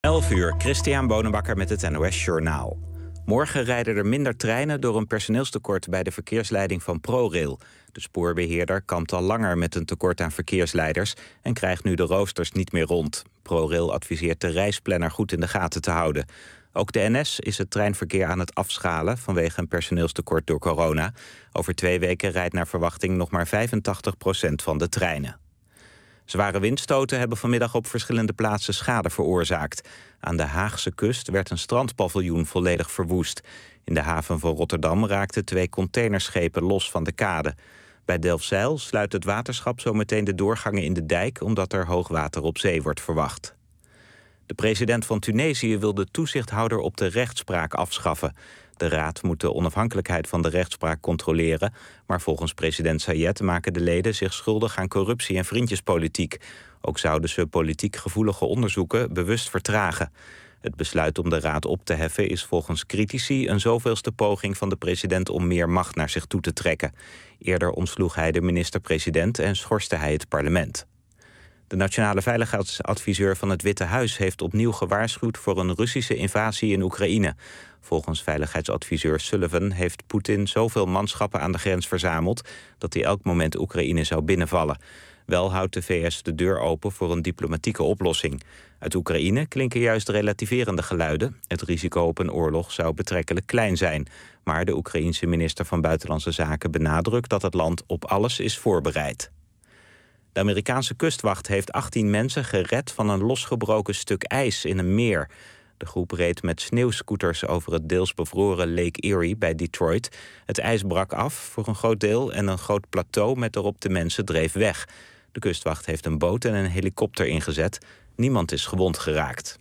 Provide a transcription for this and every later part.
11 uur, Christian Bonenbakker met het NOS Journaal. Morgen rijden er minder treinen door een personeelstekort bij de verkeersleiding van ProRail. De spoorbeheerder kampt al langer met een tekort aan verkeersleiders en krijgt nu de roosters niet meer rond. ProRail adviseert de reisplanner goed in de gaten te houden. Ook de NS is het treinverkeer aan het afschalen vanwege een personeelstekort door corona. Over 2 weken rijdt naar verwachting nog maar 85% van de treinen. Zware windstoten hebben vanmiddag op verschillende plaatsen schade veroorzaakt. Aan de Haagse kust werd een strandpaviljoen volledig verwoest. In de haven van Rotterdam raakten 2 containerschepen los van de kade. Bij Delfzijl sluit het waterschap zometeen de doorgangen in de dijk, omdat er hoogwater op zee wordt verwacht. De president van Tunesië wil de toezichthouder op de rechtspraak afschaffen. De raad moet de onafhankelijkheid van de rechtspraak controleren, maar volgens president Sayed maken de leden zich schuldig aan corruptie en vriendjespolitiek. Ook zouden ze politiek gevoelige onderzoeken bewust vertragen. Het besluit om de raad op te heffen is volgens critici een zoveelste poging van de president om meer macht naar zich toe te trekken. Eerder ontsloeg hij de minister-president en schorste hij het parlement. De nationale veiligheidsadviseur van het Witte Huis heeft opnieuw gewaarschuwd voor een Russische invasie in Oekraïne. Volgens veiligheidsadviseur Sullivan heeft Poetin zoveel manschappen aan de grens verzameld dat hij elk moment Oekraïne zou binnenvallen. Wel houdt de VS de deur open voor een diplomatieke oplossing. Uit Oekraïne klinken juist relativerende geluiden. Het risico op een oorlog zou betrekkelijk klein zijn. Maar de Oekraïense minister van Buitenlandse Zaken benadrukt dat het land op alles is voorbereid. De Amerikaanse kustwacht heeft 18 mensen gered van een losgebroken stuk ijs in een meer. De groep reed met sneeuwscooters over het deels bevroren Lake Erie bij Detroit. Het ijs brak af voor een groot deel en een groot plateau met erop de mensen dreef weg. De kustwacht heeft een boot en een helikopter ingezet. Niemand is gewond geraakt.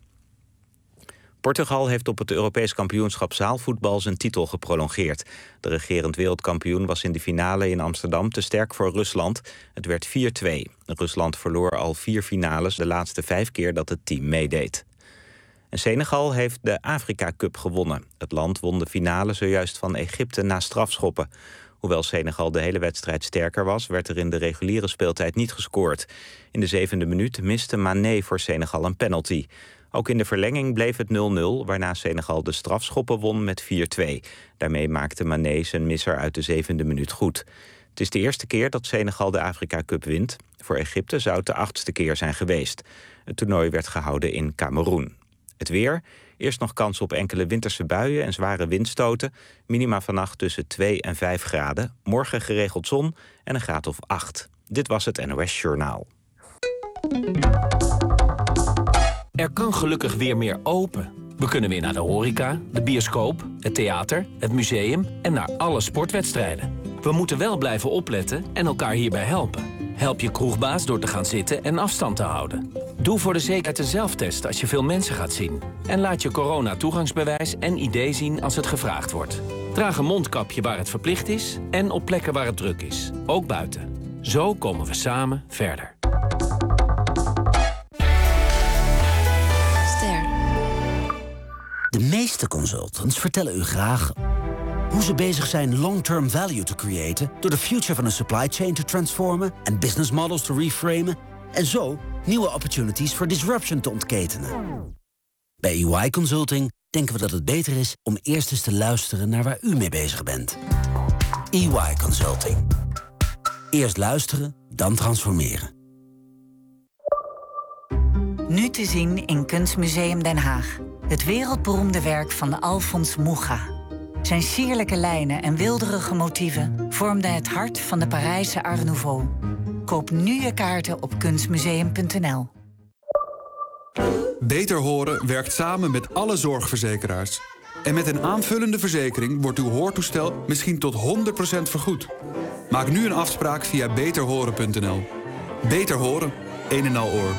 Portugal heeft op het Europees kampioenschap zaalvoetbal zijn titel geprolongeerd. De regerend wereldkampioen was in de finale in Amsterdam te sterk voor Rusland. Het werd 4-2. Rusland verloor al 4 finales, de laatste 5 keer dat het team meedeed. En Senegal heeft de Afrika Cup gewonnen. Het land won de finale zojuist van Egypte na strafschoppen. Hoewel Senegal de hele wedstrijd sterker was, werd er in de reguliere speeltijd niet gescoord. In de 7e minuut miste Mané voor Senegal een penalty. Ook in de verlenging bleef het 0-0, waarna Senegal de strafschoppen won met 4-2. Daarmee maakte Mané zijn misser uit de 7e minuut goed. Het is de eerste keer dat Senegal de Afrika Cup wint. Voor Egypte zou het de 8e keer zijn geweest. Het toernooi werd gehouden in Kameroen. Het weer. Eerst nog kans op enkele winterse buien en zware windstoten. Minima vannacht tussen 2 en 5 graden. Morgen geregeld zon en een graad of 8. Dit was het NOS Journaal. Er kan gelukkig weer meer open. We kunnen weer naar de horeca, de bioscoop, het theater, het museum en naar alle sportwedstrijden. We moeten wel blijven opletten en elkaar hierbij helpen. Help je kroegbaas door te gaan zitten en afstand te houden. Doe voor de zekerheid een zelftest als je veel mensen gaat zien. En laat je corona-toegangsbewijs en ID zien als het gevraagd wordt. Draag een mondkapje waar het verplicht is en op plekken waar het druk is. Ook buiten. Zo komen we samen verder. De meeste consultants vertellen u graag hoe ze bezig zijn long-term value te creëren door de future van een supply chain te transformen en business models te reframen en zo nieuwe opportunities voor disruption te ontketenen. Bij EY Consulting denken we dat het beter is om eerst eens te luisteren naar waar u mee bezig bent. EY Consulting. Eerst luisteren, dan transformeren. Nu te zien in Kunstmuseum Den Haag. Het wereldberoemde werk van Alfons Mucha. Zijn sierlijke lijnen en wilderige motieven vormden het hart van de Parijse Art Nouveau. Koop nu je kaarten op kunstmuseum.nl. Beter Horen werkt samen met alle zorgverzekeraars. En met een aanvullende verzekering wordt uw hoortoestel misschien tot 100% vergoed. Maak nu een afspraak via beterhoren.nl. Beter Horen, een en al oor.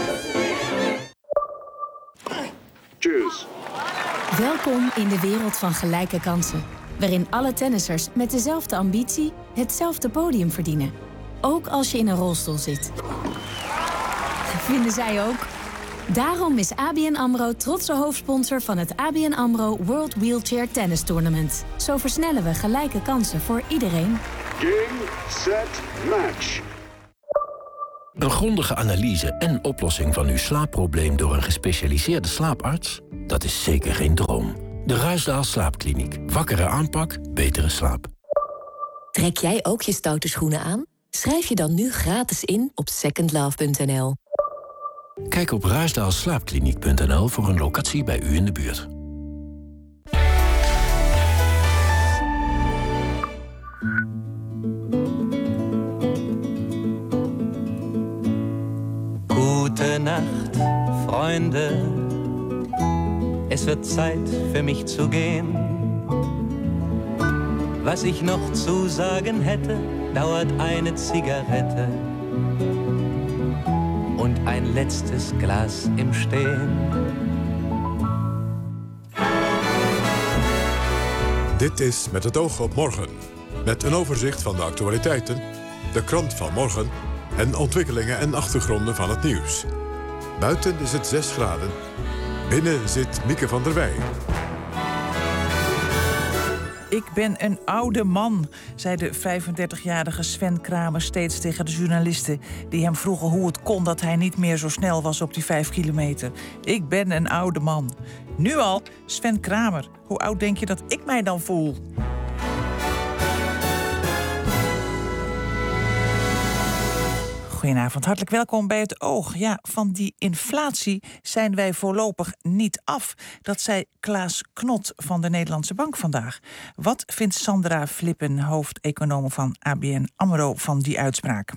Tjus. Welkom in de wereld van gelijke kansen. Waarin alle tennissers met dezelfde ambitie hetzelfde podium verdienen. Ook als je in een rolstoel zit. Vinden zij ook? Daarom is ABN AMRO trotse hoofdsponsor van het ABN AMRO World Wheelchair Tennis Tournament. Zo versnellen we gelijke kansen voor iedereen. Game, set, match. Een grondige analyse en oplossing van uw slaapprobleem door een gespecialiseerde slaaparts? Dat is zeker geen droom. De Ruisdael Slaapkliniek. Wakkere aanpak, betere slaap. Trek jij ook je stoute schoenen aan? Schrijf je dan nu gratis in op secondlove.nl. Kijk op ruisdaelslaapkliniek.nl voor een locatie bij u in de buurt. Gute Nacht, Freunde. Es wird Zeit für mich zu gehen. Was ich noch zu sagen hätte, dauert eine Zigarette und ein letztes Glas im Stehen. Dit is Met het oog op morgen. Met een overzicht van de actualiteiten, de krant van morgen en ontwikkelingen en achtergronden van het nieuws. Buiten is het 6 graden. Binnen zit Mieke van der Wij. Ik ben een oude man, zei de 35-jarige Sven Kramer steeds tegen de journalisten die hem vroegen hoe het kon dat hij niet meer zo snel was op die 5 kilometer. Ik ben een oude man. Nu al, Sven Kramer, hoe oud denk je dat ik mij dan voel? Goedenavond, hartelijk welkom bij Het Oog. Ja, van die inflatie zijn wij voorlopig niet af. Dat zei Klaas Knot van de Nederlandse Bank vandaag. Wat vindt Sandra Flippen, hoofdeconoom van ABN AMRO, van die uitspraak?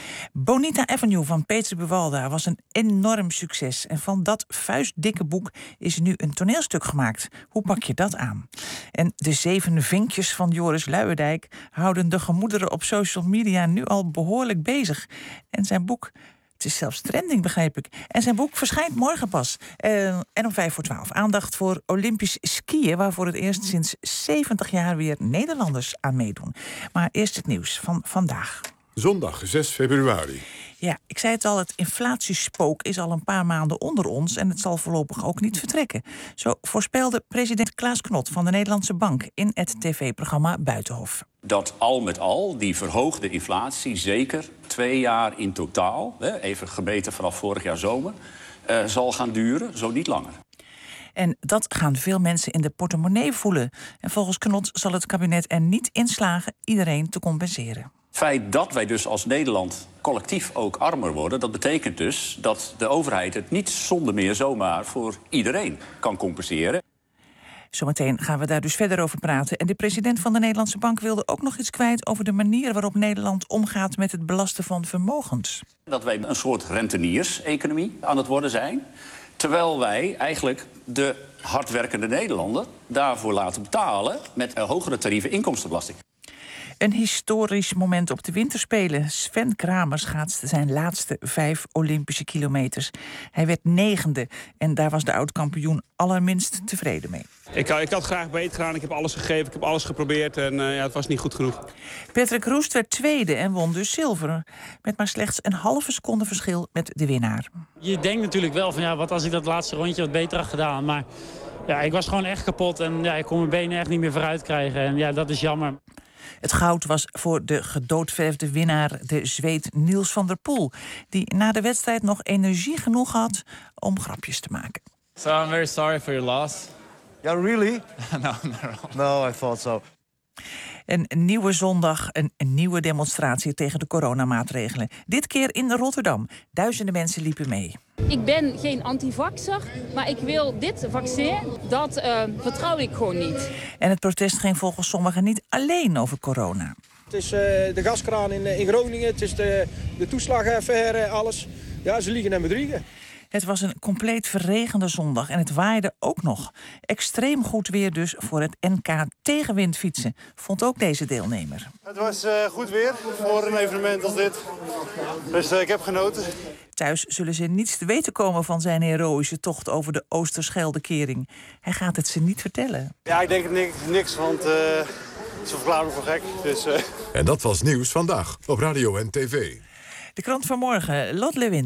Bonita Avenue van Peter Buwalda was een enorm succes. En van dat vuistdikke boek is nu een toneelstuk gemaakt. Hoe pak je dat aan? En de 7 vinkjes van Joris Luijendijk houden de gemoederen op social media nu al behoorlijk bezig. En zijn boek, het is zelfs trending, begreep ik. En zijn boek verschijnt morgen pas. En om 11:55 aandacht voor Olympisch skiën, waarvoor het eerst sinds 70 jaar weer Nederlanders aan meedoen. Maar eerst het nieuws van vandaag. Zondag 6 februari. Ja, ik zei het al, het inflatiespook is al een paar maanden onder ons en het zal voorlopig ook niet vertrekken. Zo voorspelde president Klaas Knot van de Nederlandse Bank in het tv-programma Buitenhof. Dat al met al die verhoogde inflatie zeker 2 jaar in totaal, even gemeten vanaf vorig jaar zomer, zal gaan duren, zo niet langer. En dat gaan veel mensen in de portemonnee voelen. En volgens Knot zal het kabinet er niet in slagen iedereen te compenseren. Het feit dat wij dus als Nederland collectief ook armer worden, dat betekent dus dat de overheid het niet zonder meer zomaar voor iedereen kan compenseren. Zometeen gaan we daar dus verder over praten. En de president van de Nederlandse Bank wilde ook nog iets kwijt over de manier waarop Nederland omgaat met het belasten van vermogens. Dat wij een soort renteniers-economie aan het worden zijn, terwijl wij eigenlijk de hardwerkende Nederlander daarvoor laten betalen met hogere tarieven inkomstenbelasting. Een historisch moment op de winterspelen. Sven Kramer schaatste zijn laatste 5 Olympische kilometers. Hij werd 9e en daar was de oud-kampioen allerminst tevreden mee. Ik had graag beter gedaan, ik heb alles gegeven, ik heb alles geprobeerd en het was niet goed genoeg. Patrick Roest werd 2e en won dus zilver. Met maar slechts een halve seconde verschil met de winnaar. Je denkt natuurlijk wel van ja, wat als ik dat laatste rondje wat beter had gedaan. Maar ja, ik was gewoon echt kapot en ja, ik kon mijn benen echt niet meer vooruit krijgen. En ja, dat is jammer. Het goud was voor de gedoodverfde winnaar, de Zweed Niels van der Poel, die na de wedstrijd nog energie genoeg had om grapjes te maken. So I'm very sorry for your loss. Yeah, really? No, I thought so. Een nieuwe zondag, een nieuwe demonstratie tegen de coronamaatregelen. Dit keer in Rotterdam. Duizenden mensen liepen mee. Ik ben geen antivaxer, maar ik wil dit vaccin, dat vertrouw ik gewoon niet. En het protest ging volgens sommigen niet alleen over corona. Het is de gaskraan in Groningen, het is de toeslagaffaire, alles. Ja, ze liegen en bedriegen. Het was een compleet verregende zondag en het waaide ook nog. Extreem goed weer dus voor het NK tegenwindfietsen, vond ook deze deelnemer. Het was goed weer voor een evenement als dit. Dus ik heb genoten. Thuis zullen ze niets te weten komen van zijn heroïsche tocht over de Oosterscheldekering. Hij gaat het ze niet vertellen. Ja, ik denk niks, want ze verklaren me voor gek. Dus, En dat was Nieuws Vandaag op radio en tv. De krant van morgen, Lot Lewin.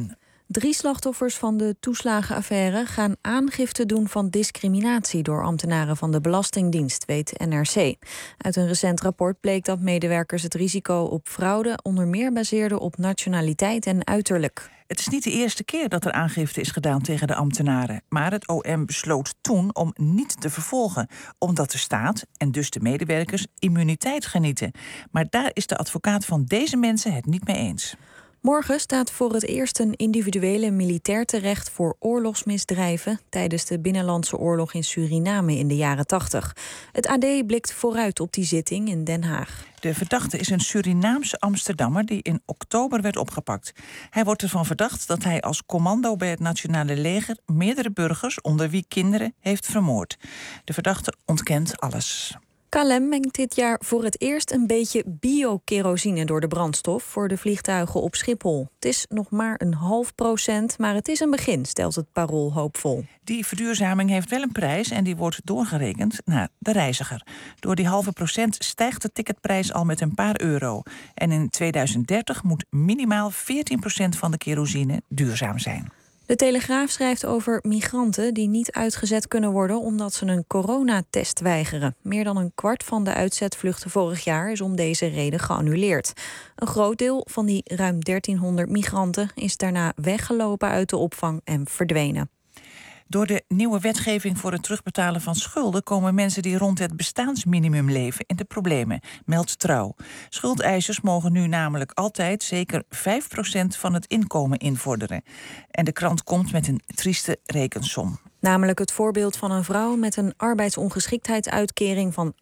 3 slachtoffers van de toeslagenaffaire gaan aangifte doen van discriminatie door ambtenaren van de Belastingdienst, weet NRC. Uit een recent rapport bleek dat medewerkers het risico op fraude onder meer baseerden op nationaliteit en uiterlijk. Het is niet de eerste keer dat er aangifte is gedaan tegen de ambtenaren. Maar het OM besloot toen om niet te vervolgen, omdat de staat en dus de medewerkers immuniteit genieten. Maar daar is de advocaat van deze mensen het niet mee eens. Morgen staat voor het eerst een individuele militair terecht voor oorlogsmisdrijven tijdens de binnenlandse oorlog in Suriname in de jaren 80. Het AD blikt vooruit op die zitting in Den Haag. De verdachte is een Surinaamse Amsterdammer die in oktober werd opgepakt. Hij wordt ervan verdacht dat hij als commando bij het Nationale Leger meerdere burgers, onder wie kinderen, heeft vermoord. De verdachte ontkent alles. KLM mengt dit jaar voor het eerst een beetje bio-kerosine door de brandstof voor de vliegtuigen op Schiphol. Het is nog maar 0,5%, maar het is een begin, stelt het Parool hoopvol. Die verduurzaming heeft wel een prijs en die wordt doorgerekend naar de reiziger. Door die 0,5% stijgt de ticketprijs al met een paar euro. En in 2030 moet minimaal 14% van de kerosine duurzaam zijn. De Telegraaf schrijft over migranten die niet uitgezet kunnen worden omdat ze een coronatest weigeren. Meer dan een kwart van de uitzetvluchten vorig jaar is om deze reden geannuleerd. Een groot deel van die ruim 1300 migranten is daarna weggelopen uit de opvang en verdwenen. Door de nieuwe wetgeving voor het terugbetalen van schulden komen mensen die rond het bestaansminimum leven in de problemen, meldt Trouw. Schuldeisers mogen nu namelijk altijd zeker 5% van het inkomen invorderen. En de krant komt met een trieste rekensom. Namelijk het voorbeeld van een vrouw met een arbeidsongeschiktheidsuitkering van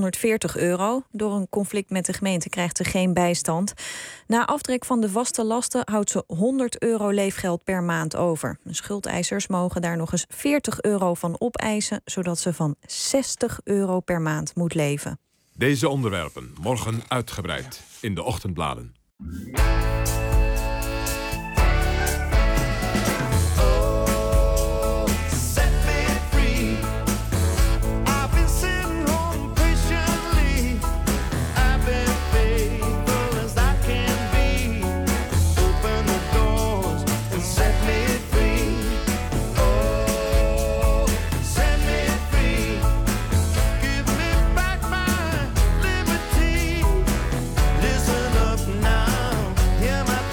€840. Door een conflict met de gemeente krijgt ze geen bijstand. Na aftrek van de vaste lasten houdt ze €100 leefgeld per maand over. Schuldeisers mogen daar nog eens €40 van opeisen, zodat ze van €60 per maand moet leven. Deze onderwerpen morgen uitgebreid in de ochtendbladen. Listen up now, hear my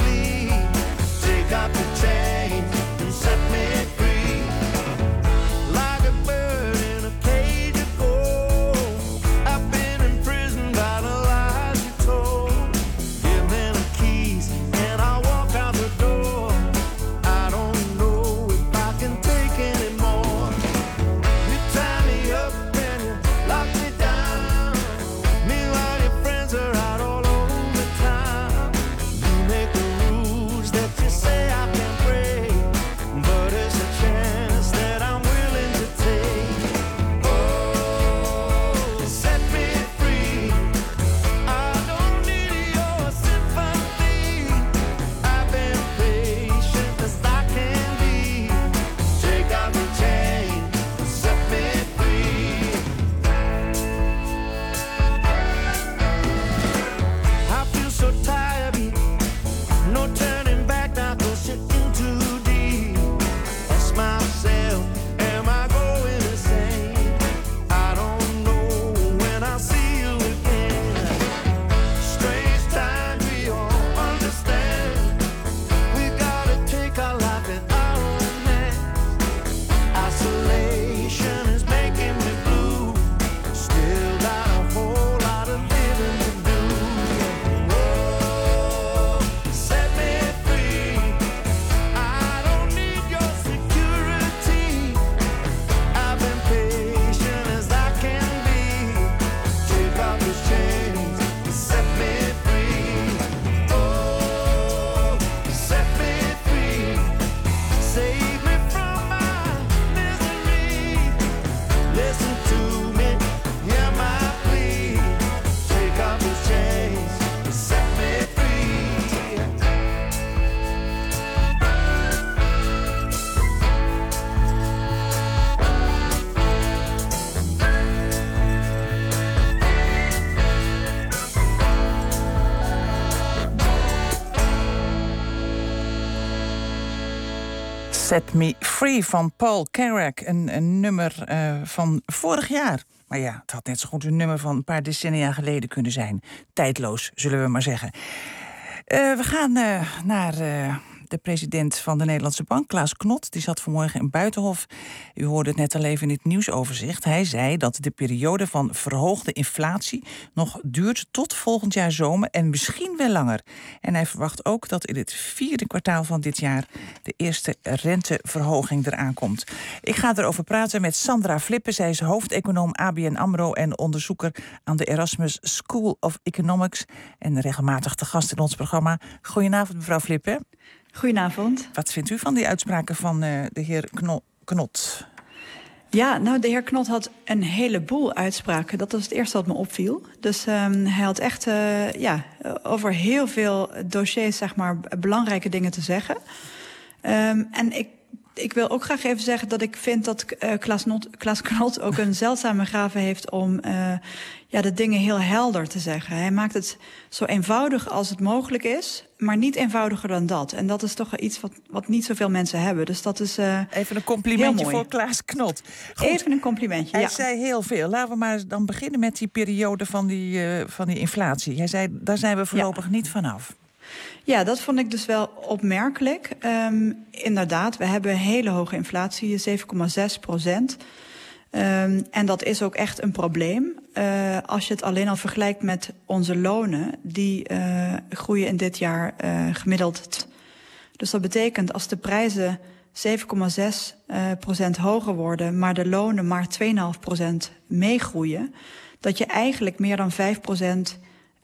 Set Me Free van Paul Carrack. Een nummer van vorig jaar. Maar ja, het had net zo goed een nummer van een paar decennia geleden kunnen zijn. Tijdloos, zullen we maar zeggen. We gaan naar de president van de Nederlandse Bank, Klaas Knot. Die zat vanmorgen in Buitenhof. U hoorde het net al even in het nieuwsoverzicht. Hij zei dat de periode van verhoogde inflatie nog duurt tot volgend jaar zomer en misschien wel langer. En hij verwacht ook dat in het 4e kwartaal van dit jaar de eerste renteverhoging eraan komt. Ik ga erover praten met Sandra Flippen. Zij is hoofdeconoom ABN AMRO en onderzoeker aan de Erasmus School of Economics en regelmatig te gast in ons programma. Goedenavond, mevrouw Flippen. Goedenavond. Wat vindt u van die uitspraken van de heer Knot? Ja, nou, de heer Knot had een heleboel uitspraken. Dat was het eerste wat me opviel. Dus hij had echt over heel veel dossiers, zeg maar, belangrijke dingen te zeggen. En ik wil ook graag even zeggen dat ik vind dat Klaas Knot ook een zeldzame gave heeft om de dingen heel helder te zeggen. Hij maakt het zo eenvoudig als het mogelijk is, maar niet eenvoudiger dan dat. En dat is toch iets wat niet zoveel mensen hebben. Dus dat is even een complimentje voor Klaas Knot. Goed. Even een complimentje, Hij zei heel veel. Laten we maar dan beginnen met die periode van die inflatie. Hij zei, daar zijn we voorlopig niet vanaf. Ja, dat vond ik dus wel opmerkelijk. Inderdaad, we hebben hele hoge inflatie, 7,6%. En dat is ook echt een probleem. Als je het alleen al vergelijkt met onze lonen, die groeien in dit jaar gemiddeld. Dus dat betekent als de prijzen 7,6% hoger worden, maar de lonen maar 2,5% meegroeien, dat je eigenlijk meer dan 5%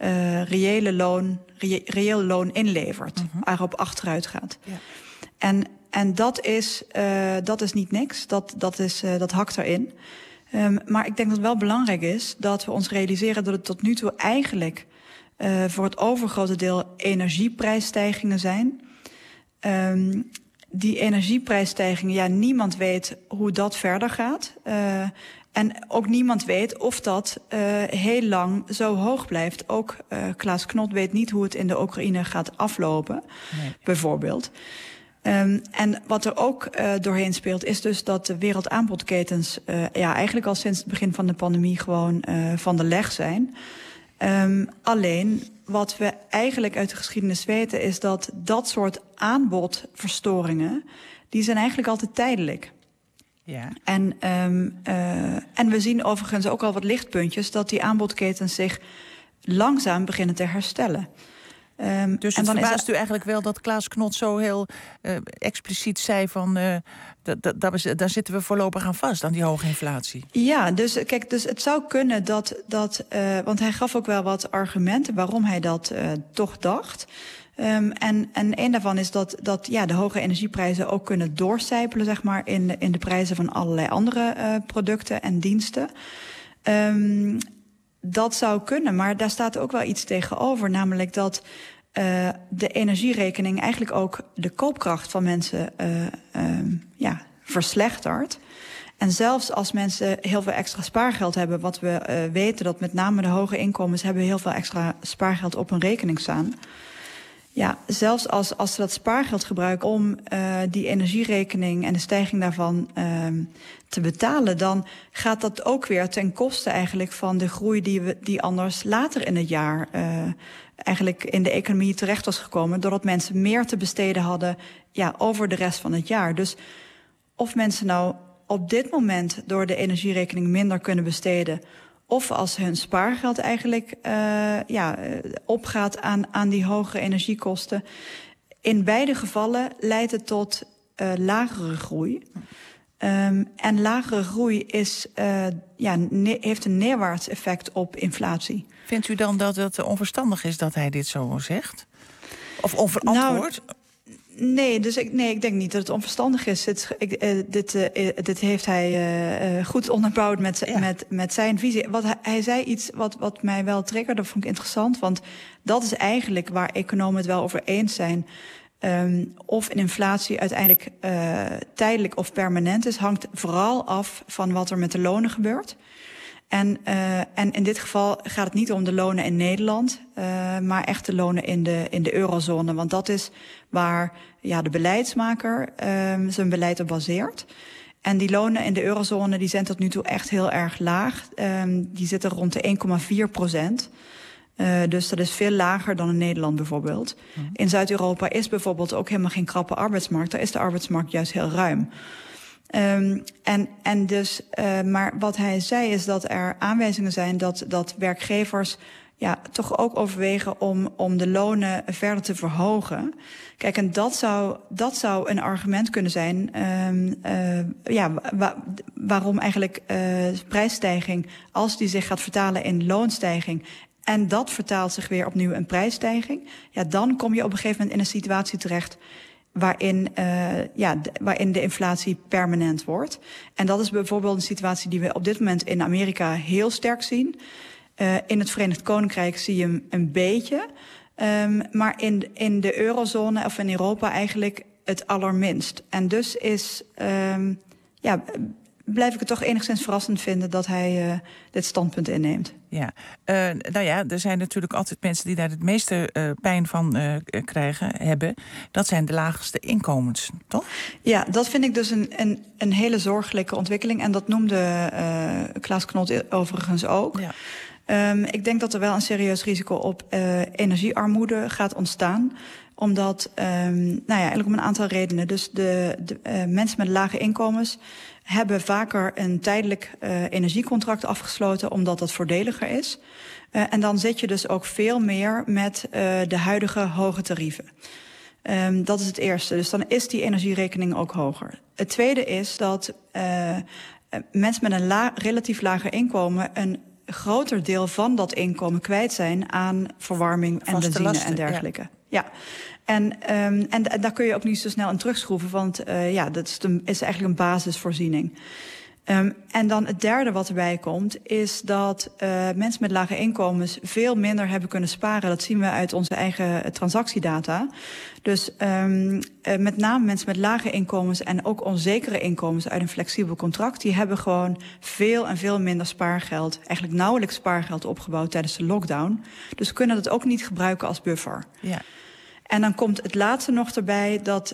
reëel loon inlevert, waarop achteruit gaat. Ja. En dat is niet niks, dat hakt erin. Maar ik denk dat het wel belangrijk is dat we ons realiseren dat het tot nu toe eigenlijk voor het overgrote deel energieprijsstijgingen zijn. Die energieprijsstijgingen, niemand weet hoe dat verder gaat. En ook niemand weet of dat heel lang zo hoog blijft. Ook Klaas Knot weet niet hoe het in de Oekraïne gaat aflopen, bijvoorbeeld. En wat er ook doorheen speelt, is dus dat de wereldaanbodketens eigenlijk al sinds het begin van de pandemie gewoon van de leg zijn. Alleen wat we eigenlijk uit de geschiedenis weten, is dat soort aanbodverstoringen, die zijn eigenlijk altijd tijdelijk. Ja. En we zien overigens ook al wat lichtpuntjes dat die aanbodketens zich langzaam beginnen te herstellen. Dus het verbaast u eigenlijk wel dat Klaas Knot zo heel expliciet zei van daar zitten we voorlopig aan vast, aan die hoge inflatie. Ja, dus het zou kunnen dat want hij gaf ook wel wat argumenten waarom hij dat toch dacht. En een daarvan is dat de hoge energieprijzen ook kunnen doorcijpelen, zeg maar, in de prijzen van allerlei andere producten en diensten. Dat zou kunnen, maar daar staat ook wel iets tegenover, namelijk dat de energierekening eigenlijk ook de koopkracht van mensen verslechtert. En zelfs als mensen heel veel extra spaargeld hebben, wat we weten dat met name de hoge inkomens hebben heel veel extra spaargeld op hun rekening staan. Ja, zelfs als ze dat spaargeld gebruiken om die energierekening en de stijging daarvan te betalen, dan gaat dat ook weer ten koste eigenlijk van de groei die anders later in het jaar eigenlijk in de economie terecht was gekomen, doordat mensen meer te besteden hadden over de rest van het jaar. Dus of mensen nou op dit moment door de energierekening minder kunnen besteden, of als hun spaargeld eigenlijk opgaat aan die hogere energiekosten. In beide gevallen leidt het tot lagere groei. En lagere groei heeft een neerwaarts effect op inflatie. Vindt u dan dat het onverstandig is dat hij dit zo zegt? Of onverantwoord? Nee, ik denk niet dat het onverstandig is. Dit heeft hij goed onderbouwd met zijn visie. Hij zei iets wat mij wel triggerde, dat vond ik interessant. Want dat is eigenlijk waar economen het wel over eens zijn. Of een inflatie uiteindelijk tijdelijk of permanent is, hangt vooral af van wat er met de lonen gebeurt. En in dit geval gaat het niet om de lonen in Nederland, maar echt de lonen in de eurozone. Want dat is waar de beleidsmaker zijn beleid op baseert. En die lonen in de eurozone die zijn tot nu toe echt heel erg laag. Die zitten rond de 1,4%. Dus dat is veel lager dan in Nederland bijvoorbeeld. In Zuid-Europa is bijvoorbeeld ook helemaal geen krappe arbeidsmarkt. Daar is de arbeidsmarkt juist heel ruim. Maar wat hij zei is dat er aanwijzingen zijn dat werkgevers toch ook overwegen om de lonen verder te verhogen. Kijk, en dat zou een argument kunnen zijn waarom eigenlijk prijsstijging, als die zich gaat vertalen in loonstijging, en dat vertaalt zich weer opnieuw in prijsstijging, dan kom je op een gegeven moment in een situatie terecht waarin de inflatie permanent wordt. En dat is bijvoorbeeld een situatie die we op dit moment in Amerika heel sterk zien. In het Verenigd Koninkrijk zie je hem een beetje. Maar in de eurozone of in Europa eigenlijk het allerminst. En dus blijf ik het toch enigszins verrassend vinden dat hij dit standpunt inneemt. Ja, er zijn natuurlijk altijd mensen die daar het meeste pijn van hebben. Dat zijn de laagste inkomens, toch? Ja, dat vind ik dus een hele zorgelijke ontwikkeling. En dat noemde Klaas Knot overigens ook. Ja. Ik denk dat er wel een serieus risico op energiearmoede gaat ontstaan. Omdat, eigenlijk om een aantal redenen. Dus de mensen met lage inkomens hebben vaker een tijdelijk energiecontract afgesloten, omdat dat voordeliger is. En dan zit je dus ook veel meer met de huidige hoge tarieven. Dat is het eerste. Dus dan is die energierekening ook hoger. Het tweede is dat mensen met een relatief lager inkomen een groter deel van dat inkomen kwijt zijn aan verwarming en benzine lasten, en dergelijke. Ja. En daar kun je ook niet zo snel aan terugschroeven, want dat is eigenlijk een basisvoorziening. En dan het derde wat erbij komt, is dat mensen met lage inkomens veel minder hebben kunnen sparen. Dat zien we uit onze eigen transactiedata. Dus met name mensen met lage inkomens en ook onzekere inkomens uit een flexibel contract, die hebben gewoon veel en veel minder spaargeld, eigenlijk nauwelijks spaargeld opgebouwd tijdens de lockdown. Dus kunnen dat ook niet gebruiken als buffer. Ja. En dan komt het laatste nog erbij dat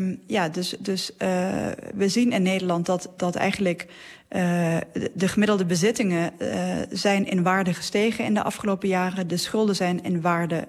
we zien in Nederland dat eigenlijk de gemiddelde bezittingen zijn in waarde gestegen in de afgelopen jaren. De schulden zijn in waarde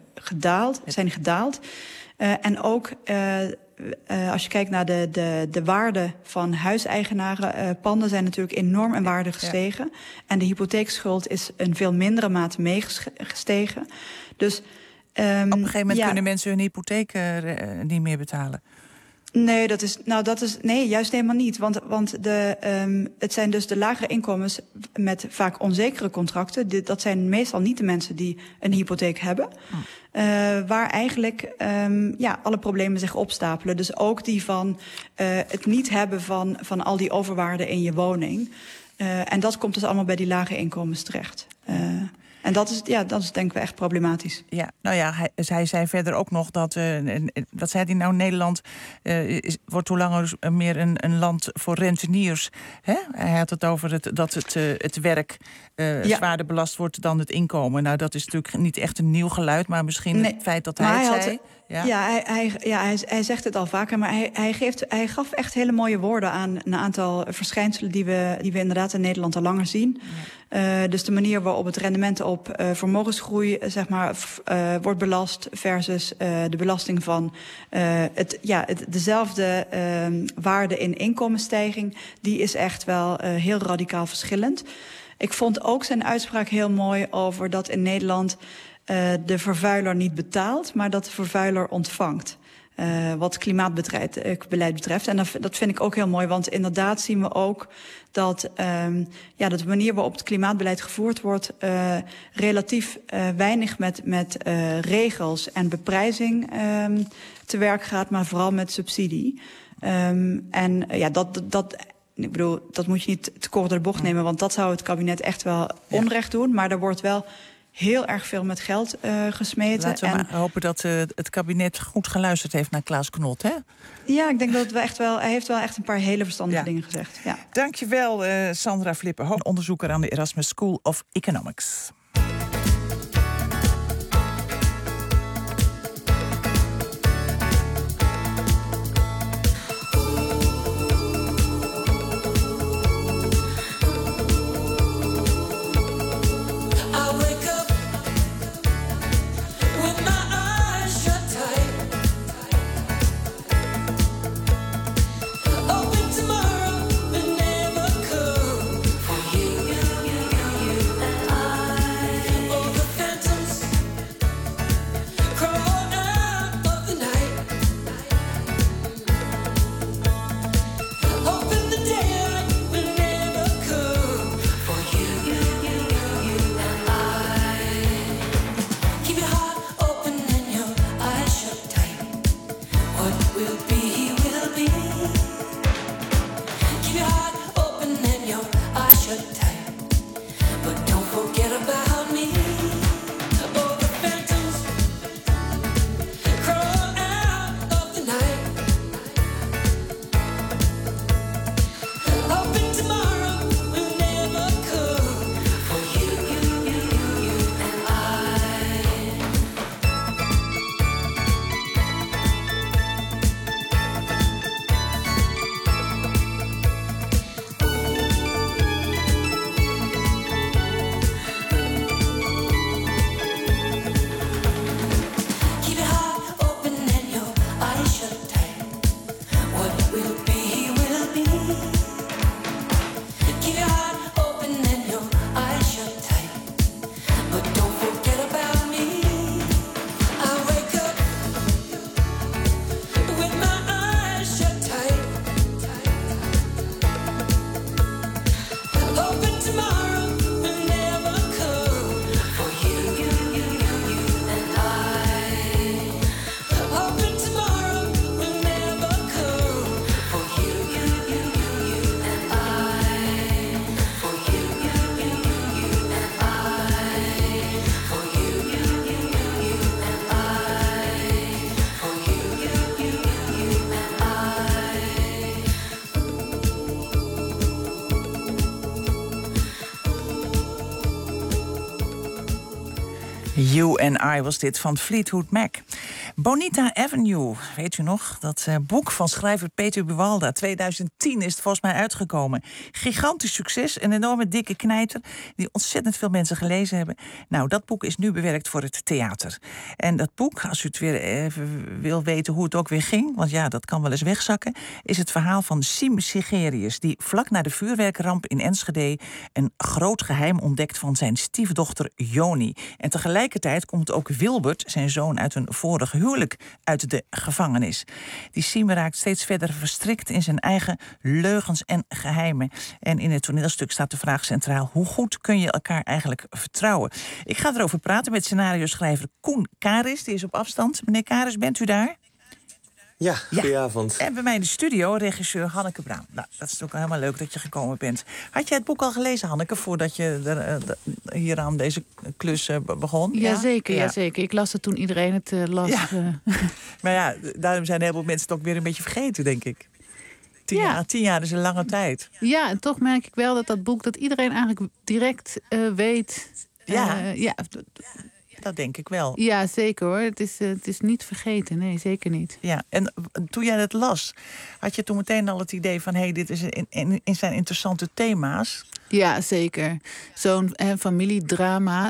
gedaald. En ook als je kijkt naar de waarde van huiseigenaren, panden zijn natuurlijk enorm in waarde gestegen. Ja. En de hypotheekschuld is in veel mindere mate meegestegen. Dus op een gegeven moment kunnen mensen hun hypotheek niet meer betalen. Nee, nee, juist helemaal niet. Want het zijn dus de lagere inkomens met vaak onzekere contracten. Dat zijn meestal niet de mensen die een hypotheek hebben. Waar eigenlijk alle problemen zich opstapelen. Dus ook die van het niet hebben van al die overwaarde in je woning. En dat komt dus allemaal bij die lage inkomens terecht. En dat is denk ik echt problematisch. Ja, hij zei verder ook nog dat zei hij nou, Nederland wordt hoe langer meer een land voor renteniers. Hè? Hij had het over dat het werk zwaarder belast wordt dan het inkomen. Nou, dat is natuurlijk niet echt een nieuw geluid, maar misschien het feit dat hij het zei. Hij zegt het al vaker, maar hij gaf echt hele mooie woorden aan een aantal verschijnselen die we inderdaad in Nederland al langer zien. Ja. Dus de manier waarop het rendement op vermogensgroei wordt belast versus de belasting van dezelfde waarde in inkomensstijging, die is echt wel heel radicaal verschillend. Ik vond ook zijn uitspraak heel mooi over dat in Nederland de vervuiler niet betaalt, maar dat de vervuiler ontvangt. Wat klimaatbeleid betreft. En dat vind ik ook heel mooi, want inderdaad zien we ook dat de manier waarop het klimaatbeleid gevoerd wordt relatief weinig met regels en beprijzing te werk gaat, maar vooral met subsidie. Dat moet je niet te kort door de bocht nemen, want dat zou het kabinet echt wel onrecht doen. Maar er wordt wel heel erg veel met geld gesmeten. Laten we maar hopen dat het kabinet goed geluisterd heeft naar Klaas Knot, hè? Ja, ik denk dat hij heeft wel echt een paar hele verstandige dingen gezegd. Ja. Dankjewel, Sandra Flippen, hoofdonderzoeker aan de Erasmus School of Economics. You and I was dit van Fleetwood Mac. Bonita Avenue, weet u nog? Dat boek van schrijver Peter Buwalda. 2010 is het volgens mij uitgekomen. Gigantisch succes, een enorme dikke knijter die ontzettend veel mensen gelezen hebben. Nou, dat boek is nu bewerkt voor het theater. En dat boek, als u het weer even wil weten hoe het ook weer ging, want ja, dat kan wel eens wegzakken, is het verhaal van Siem Sigerius, die vlak na de vuurwerkramp in Enschede een groot geheim ontdekt van zijn stiefdochter Joni. En tegelijkertijd komt ook Wilbert, zijn zoon uit een vorig huwelijk, uit de gevangenis. Die Siem raakt steeds verder verstrikt in zijn eigen leugens en geheimen. En in het toneelstuk staat de vraag centraal: hoe goed kun je elkaar eigenlijk vertrouwen? Ik ga erover praten met scenario-schrijver Koen Karis. Die is op afstand. Meneer Karis, bent u daar? Ja, goedenavond. En bij mij in de studio regisseur Hanneke Braam. Nou, dat is ook helemaal leuk dat je gekomen bent. Had jij het boek al gelezen, Hanneke, voordat je hier aan deze klus begon? Jazeker, ja? Jazeker. Ik las het toen iedereen het las. Ja. Maar ja, daarom zijn een heleboel mensen het ook weer een beetje vergeten, denk ik. 10 jaar is een lange tijd. Ja, en toch merk ik wel dat boek, dat iedereen eigenlijk direct weet. Dat denk ik wel. Ja, zeker hoor. Het is niet vergeten. Nee, zeker niet. Ja, en toen jij het las, had je toen meteen al het idee van: dit is in zijn interessante thema's? Ja, zeker. Zo'n familiedrama,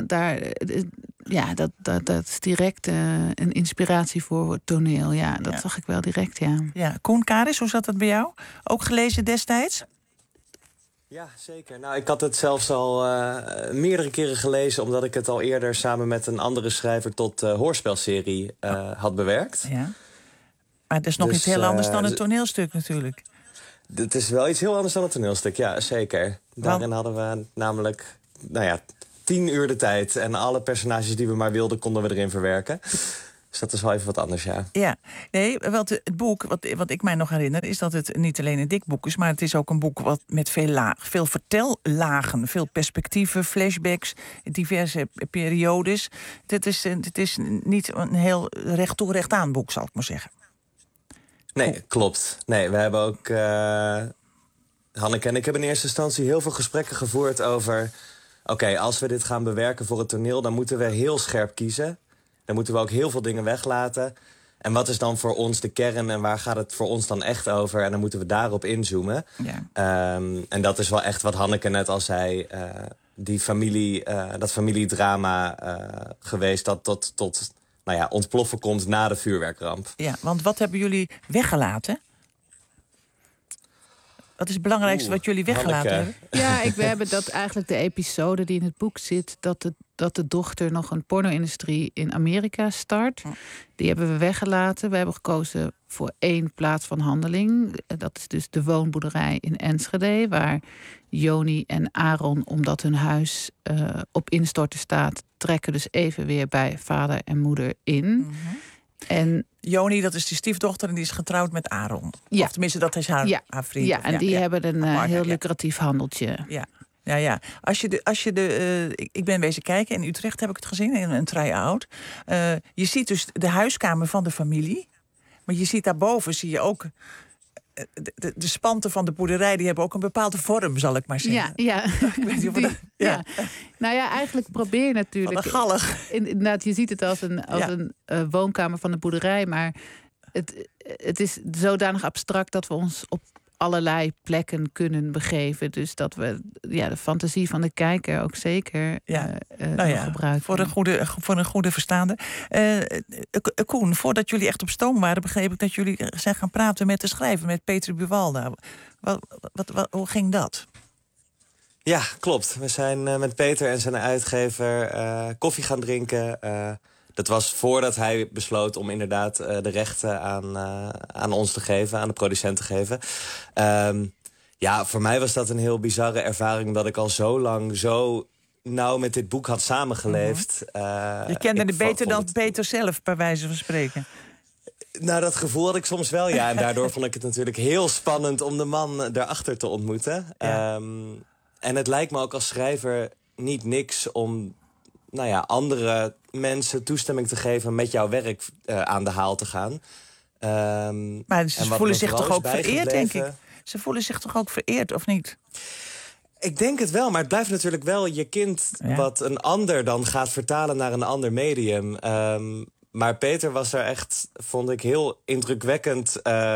dat is direct een inspiratie voor het toneel. Ja, dat zag ik wel direct, Ja, Koen Karis, hoe zat dat bij jou? Ook gelezen destijds? Ja, zeker. Nou, ik had het zelfs al meerdere keren gelezen, omdat ik het al eerder samen met een andere schrijver tot hoorspelserie had bewerkt. Ja. Maar het is nog iets heel anders dan een toneelstuk natuurlijk. Het is wel iets heel anders dan een toneelstuk, ja, zeker. Daarin hadden we namelijk 10 uur de tijd en alle personages die we maar wilden konden we erin verwerken. Dus dat is wel even wat anders, ja. Ja, nee, want het boek, wat ik mij nog herinner, is dat het niet alleen een dik boek is, maar het is ook een boek wat met veel vertellagen, veel perspectieven, flashbacks, diverse periodes. Het is niet een heel recht toe recht aan boek, zal ik maar zeggen. Nee, klopt. Nee, we hebben ook... Hanneke en ik hebben in eerste instantie heel veel gesprekken gevoerd over... Oké, als we dit gaan bewerken voor het toneel, dan moeten we heel scherp kiezen. Dan moeten we ook heel veel dingen weglaten. En wat is dan voor ons de kern en waar gaat het voor ons dan echt over? En dan moeten we daarop inzoomen. Ja. En dat is wel echt wat Hanneke net al zei. Dat familiedrama geweest dat tot ontploffen komt na de vuurwerkramp. Ja, want wat hebben jullie weggelaten? Wat is het belangrijkste wat jullie weggelaten hebben? Ja, we hebben dat eigenlijk de episode die in het boek zit... dat de dochter nog een porno-industrie in Amerika start. Die hebben we weggelaten. We hebben gekozen voor 1 plaats van handeling. Dat is dus de woonboerderij in Enschede... waar Joni en Aaron, omdat hun huis op instorten staat... trekken dus even weer bij vader en moeder in... Mm-hmm. En Joni, dat is die stiefdochter en die is getrouwd met Aaron. Ja. Of tenminste, dat is haar vriend. Ja, en die hebben een heel lucratief handeltje. Ja. Ik ben wezen kijken, in Utrecht heb ik het gezien, in een try-out. Je ziet dus de huiskamer van de familie. Maar je ziet daarboven, zie je ook... De spanten van de boerderij, die hebben ook een bepaalde vorm, zal ik maar zeggen. Ja. Ik weet niet of ja. Nou ja, eigenlijk probeer je natuurlijk... Wat een gallig. Inderdaad, je ziet het als een woonkamer van de boerderij, maar het is zodanig abstract dat we ons op allerlei plekken kunnen begeven. Dus dat we de fantasie van de kijker ook zeker gebruiken. Voor een goede verstaande. Koen, voordat jullie echt op stoom waren, begreep ik dat jullie zijn gaan praten met de schrijver, met Peter Buwalda. Hoe ging dat? Ja, klopt. We zijn met Peter en zijn uitgever koffie gaan drinken. Dat was voordat hij besloot om inderdaad de rechten aan ons te geven, aan de producent te geven. Voor mij was dat een heel bizarre ervaring, dat ik al zo lang zo nauw met dit boek had samengeleefd. Je kende het beter dan Peter zelf, bij wijze van spreken. Nou, dat gevoel had ik soms wel, ja. En daardoor vond ik het natuurlijk heel spannend om de man daarachter te ontmoeten. Ja. En het lijkt me ook als schrijver niet niks om andere mensen toestemming te geven met jouw werk aan de haal te gaan. Maar ze voelen zich toch ook vereerd, denk ik? Ze voelen zich toch ook vereerd, of niet? Ik denk het wel, maar het blijft natuurlijk wel je kind wat een ander dan gaat vertalen naar een ander medium. Maar Peter was er echt, vond ik, heel indrukwekkend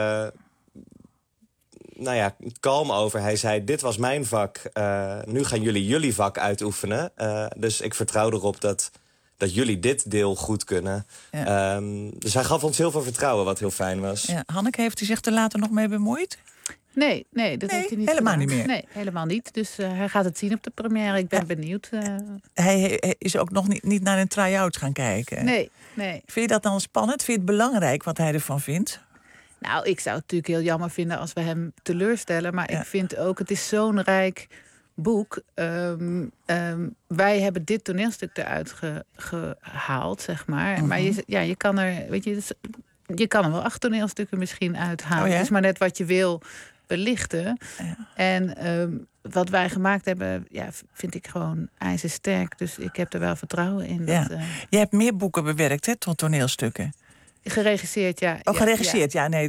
kalm over. Hij zei, dit was mijn vak, nu gaan jullie vak uitoefenen. Dus ik vertrouw erop dat jullie dit deel goed kunnen. Ja. Dus hij gaf ons heel veel vertrouwen, wat heel fijn was. Ja. Hanneke, heeft u zich er later nog mee bemoeid? Nee, dat heeft hij niet helemaal gedaan. niet meer? Nee, helemaal niet. Dus hij gaat het zien op de première. Ik ben benieuwd. Hij is ook nog niet naar een try-out gaan kijken? Nee. Vind je dat dan spannend? Vind je het belangrijk wat hij ervan vindt? Nou, ik zou het natuurlijk heel jammer vinden als we hem teleurstellen. Maar ik vind ook, het is zo'n rijk boek. Wij hebben dit toneelstuk eruit gehaald, zeg maar. Mm-hmm. Maar je kan er, je kan er wel 8 toneelstukken misschien uithalen. Oh ja? Het is maar net wat je wil belichten. Ja. En wat wij gemaakt hebben, vind ik gewoon ijzersterk. Dus ik heb er wel vertrouwen in. Ja. Je hebt meer boeken bewerkt, hè, tot toneelstukken? Geregisseerd, ja. Oh, geregisseerd, ja, nee.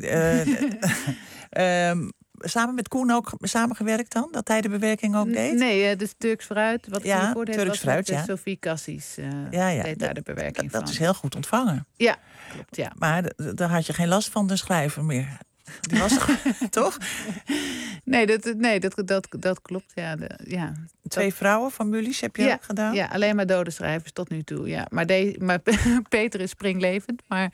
Samen met Koen ook samengewerkt dan? Dat hij de bewerking ook deed? Nee, dus Turks Fruit. Wat ik hiervoor deed, Turks was Fruit, met Sophie Cassis. Deed daar de bewerking van. Dat is heel goed ontvangen. Ja, klopt, ja. Maar daar had je geen last van de schrijver meer. Die was toch? Nee, dat klopt, ja. 2 vrouwenformules heb je ook gedaan? Ja, alleen maar dode schrijvers tot nu toe, ja. Maar Peter is springlevend. Maar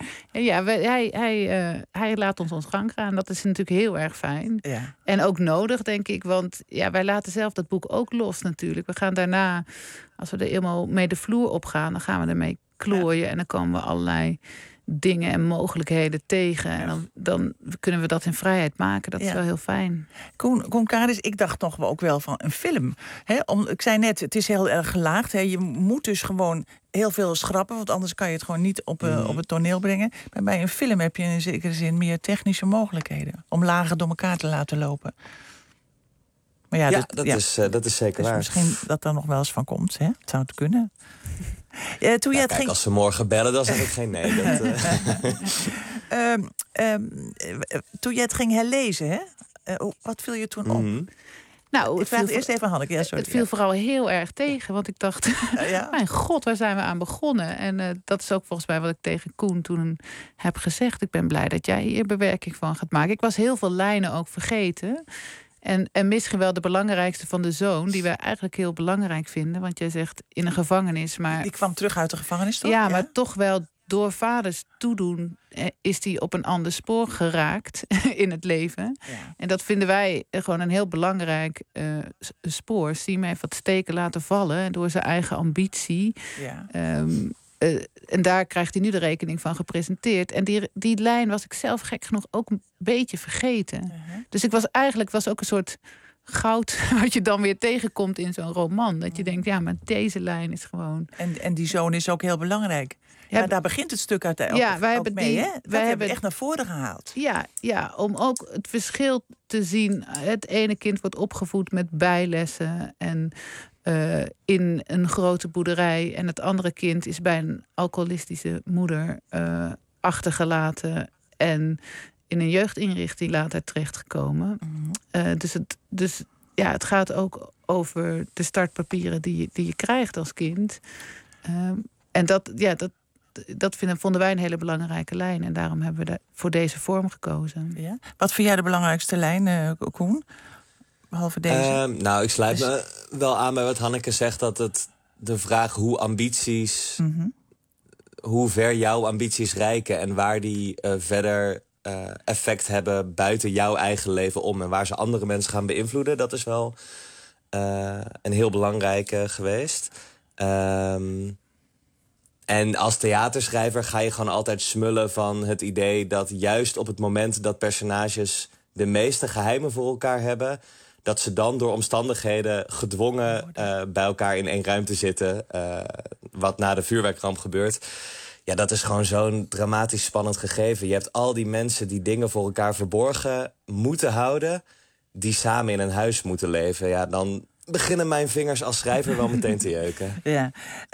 hij laat ons gang gaan. Dat is natuurlijk heel erg fijn. Ja. En ook nodig, denk ik. Want wij laten zelf dat boek ook los natuurlijk. We gaan daarna, als we er eenmaal mee de vloer op gaan, dan gaan we ermee klooien. En dan komen we allerlei dingen en mogelijkheden tegen. En dan kunnen we dat in vrijheid maken. Dat is wel heel fijn. Koen Karis, ik dacht nog ook wel van een film. Ik zei net, het is heel erg gelaagd. Je moet dus gewoon heel veel schrappen, want anders kan je het gewoon niet op het toneel brengen. Maar bij een film heb je in zekere zin meer technische mogelijkheden om lagen door elkaar te laten lopen. Maar dat is zeker waar. Misschien dat er nog wel eens van komt. Hè? Het zou het kunnen. Als ze morgen bellen, dan zeg ik geen nee. Toen jij het ging herlezen, hè? Wat viel je toen op? Nou, ik vraag het eerst even aan Hanneke. Het viel vooral heel erg tegen. Want ik dacht, mijn god, waar zijn we aan begonnen? En dat is ook volgens mij wat ik tegen Koen toen heb gezegd. Ik ben blij dat jij hier bewerking van gaat maken. Ik was heel veel lijnen ook vergeten. En misschien wel de belangrijkste van de zoon, die wij eigenlijk heel belangrijk vinden. Want jij zegt in een gevangenis. Maar die kwam terug uit de gevangenis, toch? Ja, maar toch wel door vaders toedoen is die op een ander spoor geraakt in het leven. Ja. En dat vinden wij gewoon een heel belangrijk spoor. Siem heeft wat steken laten vallen en door zijn eigen ambitie. Ja. En daar krijgt hij nu de rekening van gepresenteerd. En die lijn was ik zelf gek genoeg ook een beetje vergeten. Dus ik was ook een soort goud wat je dan weer tegenkomt in zo'n roman. Dat je denkt, ja, maar deze lijn is gewoon... En die zoon is ook heel belangrijk. Ja, daar begint het stuk uiteindelijk wij hebben mee, hè? Wij hebben echt naar voren gehaald. Ja, om ook het verschil te zien. Het ene kind wordt opgevoed met bijlessen en in een grote boerderij. En het andere kind is bij een alcoholistische moeder achtergelaten en in een jeugdinrichting later terechtgekomen. Dus het gaat ook over de startpapieren die je krijgt als kind. En dat vonden wij een hele belangrijke lijn. En daarom hebben we voor deze vorm gekozen. Ja? Wat vind jij de belangrijkste lijn, Koen? Behalve deze? Ik sluit me wel aan bij wat Hanneke zegt. Dat de vraag hoe ambities... hoe ver jouw ambities reiken en waar die verder effect hebben buiten jouw eigen leven om. En waar ze andere mensen gaan beïnvloeden. Dat is wel een heel belangrijke geweest. En als theaterschrijver ga je gewoon altijd smullen van het idee dat juist op het moment dat personages de meeste geheimen voor elkaar hebben, dat ze dan door omstandigheden gedwongen bij elkaar in één ruimte zitten. Wat na de vuurwerkramp gebeurt. Ja, dat is gewoon zo'n dramatisch spannend gegeven. Je hebt al die mensen die dingen voor elkaar verborgen moeten houden, die samen in een huis moeten leven. Ja, dan beginnen mijn vingers als schrijver wel meteen te jeuken. Ja.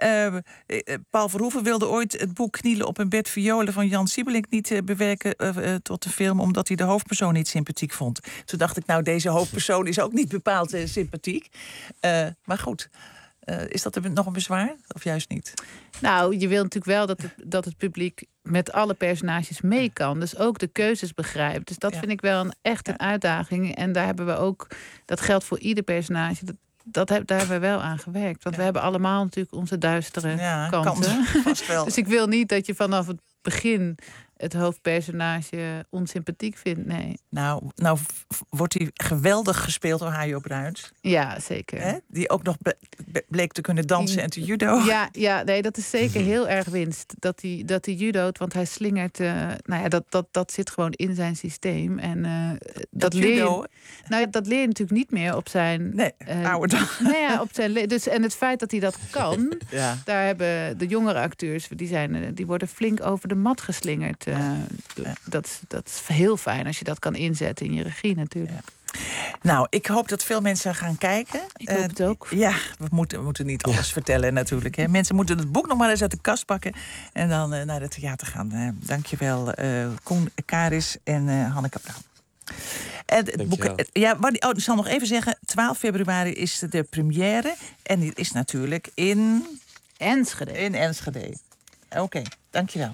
Paul Verhoeven wilde ooit het boek Knielen op een bed violen van Jan Siebelink niet bewerken tot de film, omdat hij de hoofdpersoon niet sympathiek vond. Toen dacht ik, deze hoofdpersoon is ook niet bepaald sympathiek. Maar goed, is dat nog een bezwaar? Of juist niet? Nou, je wil natuurlijk wel dat het publiek met alle personages mee kan. Dus ook de keuzes begrijpt. Dus dat vind ik wel echt een uitdaging. En daar hebben we ook, dat geldt voor ieder personage. Daar hebben we wel aan gewerkt. Want we hebben allemaal natuurlijk onze duistere kanten. Vast wel. Dus ik wil niet dat je vanaf het begin het hoofdpersonage onsympathiek vindt, nee. Nou wordt hij geweldig gespeeld door Hajo Bruins. Ja, zeker. Hè? Die ook nog bleek te kunnen dansen en te judo. Ja, nee, dat is zeker heel erg winst. Dat hij judoot, want hij slingert... dat zit gewoon in zijn systeem. En dat leer je... dat leer je natuurlijk niet meer op zijn... oude dag. Op zijn dus, en het feit dat hij dat kan... daar hebben de jongere acteurs... die worden flink over de mat geslingerd. Dat is heel fijn als je dat kan inzetten in je regie natuurlijk. Ja. Nou, ik hoop dat veel mensen gaan kijken. Ik hoop het ook. Ja, we moeten niet alles vertellen natuurlijk. Hè. Mensen moeten het boek nog maar eens uit de kast pakken en dan naar het theater gaan. Dankjewel, Koen Karis en Hanneke Braam. En het boek, ik zal nog even zeggen, 12 februari is de première. En die is natuurlijk in Enschede. Oké, dankjewel.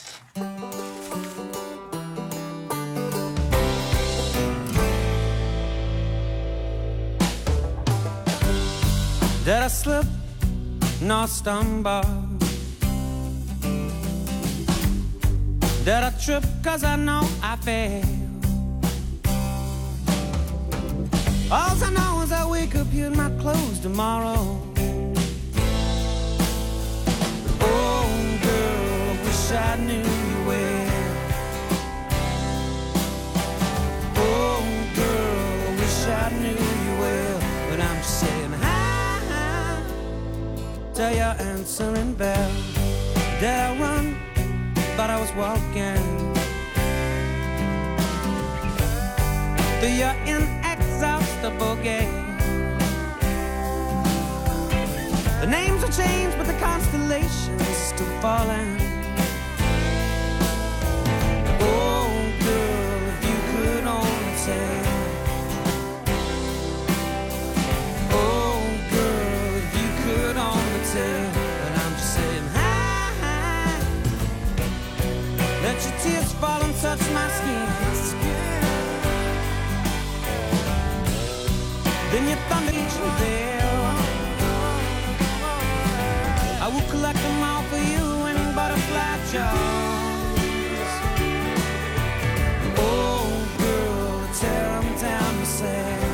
Did I slip, nor stumble? Did I trip, 'cause I know I failed? All I know is I wake up here in my clothes tomorrow. Oh, girl, I wish I knew you to your answering bell. Did I run? But I was walking through your inexhaustible gate. The names will change, but the constellations still falling. Oh, girl, if you could only tell. Oh, girl, if you could only tell. But I'm just saying, hi. Let your tears fall and touch my skin. Then your thunder each veil. I will collect them all for you in butterfly jars. Oh, girl, tear them down yourself.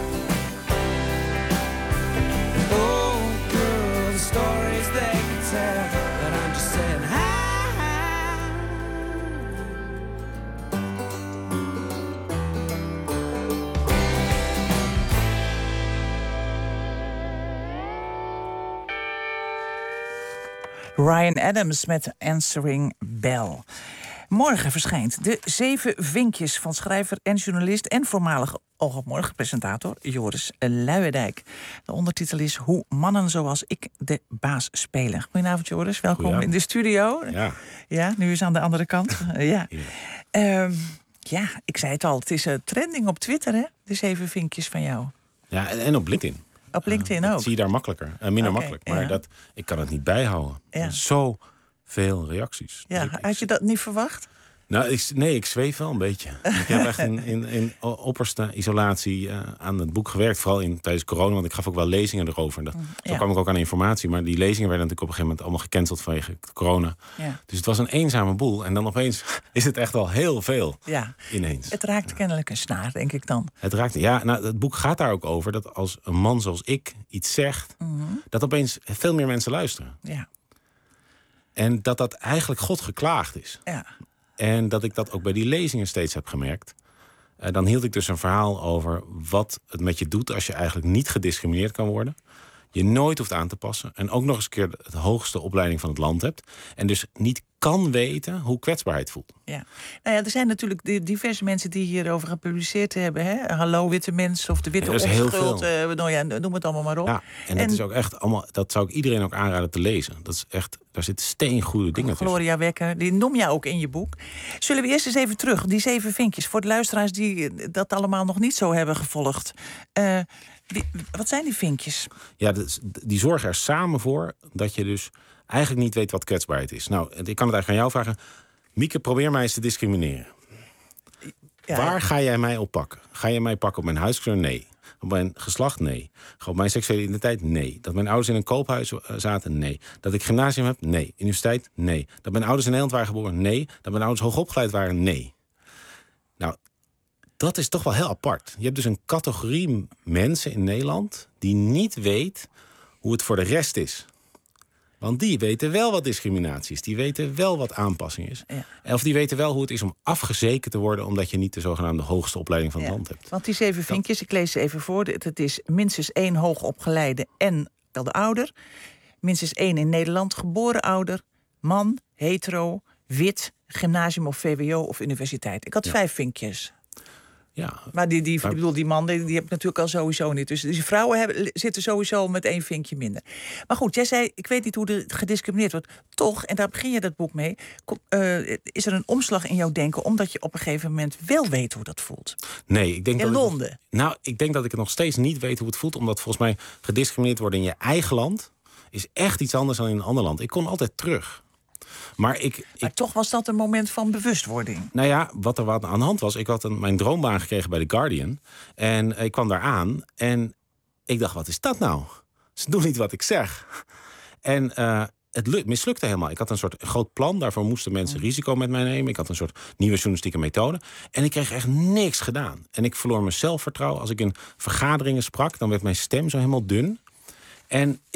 Oh, girl, the stories they can tell. But I'm just saying, hi. Ryan Adams met Answering Bell. Morgen verschijnt De 7 Vinkjes van schrijver en journalist en voormalig Oog op Morgen presentator Joris Luijendijk. De ondertitel is Hoe mannen zoals ik de baas spelen. Goedenavond Joris, welkom in de studio. Ja, nu is aan de andere kant. Ja, ik zei het al, het is trending op Twitter, hè? De 7 Vinkjes van jou. Ja, en op LinkedIn. Op LinkedIn ook? Dat zie je daar makkelijker. Minder makkelijk. Maar ik kan het niet bijhouden. Ja. Zoveel reacties. Ja, had je dat niet verwacht? Nou, ik zweef wel een beetje. Ik heb echt in opperste isolatie aan het boek gewerkt. Vooral tijdens corona, want ik gaf ook wel lezingen erover. Zo kwam ik ook aan informatie. Maar die lezingen werden natuurlijk op een gegeven moment allemaal gecanceld vanwege corona. Ja. Dus het was een eenzame boel. En dan opeens is het echt wel heel veel ineens. Het raakt kennelijk een snaar, denk ik dan. Het boek gaat daar ook over dat als een man zoals ik iets zegt, dat opeens veel meer mensen luisteren. Ja. En dat eigenlijk God geklaagd is. Ja. En dat ik dat ook bij die lezingen steeds heb gemerkt. Dan hield ik dus een verhaal over wat het met je doet als je eigenlijk niet gediscrimineerd kan worden. Je nooit hoeft aan te passen. En ook nog eens een keer de hoogste opleiding van het land hebt. En dus niet kan weten hoe kwetsbaarheid voelt. Ja. Nou ja, er zijn natuurlijk diverse mensen die hierover gepubliceerd hebben. Hè? Hallo witte mens of de witte onschuld. Noem het allemaal maar op. Ja, en dat is ook echt allemaal. Dat zou ik iedereen ook aanraden te lezen. Dat is echt, daar zitten steengoede dingen tussen. Gloria Wekker, die noem jij ook in je boek. Zullen we eerst eens even terug, die 7 vinkjes. Voor de luisteraars die dat allemaal nog niet zo hebben gevolgd. Wat zijn die vinkjes? Ja, die zorgen er samen voor dat je dus eigenlijk niet weet wat kwetsbaarheid is. Nou, ik kan het eigenlijk aan jou vragen. Mieke, probeer mij eens te discrimineren. Ja, waar ga jij mij op pakken? Ga je mij pakken op mijn huidskleur? Nee. Op mijn geslacht? Nee. Op mijn seksuele identiteit? Nee. Dat mijn ouders in een koophuis zaten? Nee. Dat ik gymnasium heb? Nee. Universiteit? Nee. Dat mijn ouders in Nederland waren geboren? Nee. Dat mijn ouders hoogopgeleid waren? Nee. Nou, dat is toch wel heel apart. Je hebt dus een categorie mensen in Nederland die niet weet hoe het voor de rest is. Want die weten wel wat discriminatie is. Die weten wel wat aanpassing is. Ja. Of die weten wel hoe het is om afgezekerd te worden, omdat je niet de zogenaamde hoogste opleiding van het land hebt. Want die 7 vinkjes, ik lees ze even voor. Het is minstens 1 hoogopgeleide en wel de ouder. Minstens 1 in Nederland geboren ouder. Man, hetero, wit, gymnasium of VWO of universiteit. Ik had 5 vinkjes. Ja. Maar die man, die heb ik natuurlijk al sowieso niet. Dus die vrouwen zitten sowieso met 1 vinkje minder. Maar goed, jij zei, ik weet niet hoe er gediscrimineerd wordt. Toch, en daar begin je dat boek mee, is er een omslag in jouw denken, omdat je op een gegeven moment wel weet hoe dat voelt. Nee, ik denk in Londen. Ik denk dat ik het nog steeds niet weet hoe het voelt, omdat volgens mij gediscrimineerd worden in je eigen land is echt iets anders dan in een ander land. Ik kon altijd terug. Maar toch was dat een moment van bewustwording. Nou ja, wat er aan de hand was, ik had mijn droombaan gekregen bij The Guardian. En ik kwam daar aan en ik dacht, wat is dat nou? Ze doen niet wat ik zeg. En het mislukte helemaal. Ik had een soort groot plan, daarvoor moesten mensen risico met mij nemen. Ik had een soort nieuwe journalistieke methode. En ik kreeg echt niks gedaan. En ik verloor mijn zelfvertrouwen. Als ik in vergaderingen sprak, dan werd mijn stem zo helemaal dun. En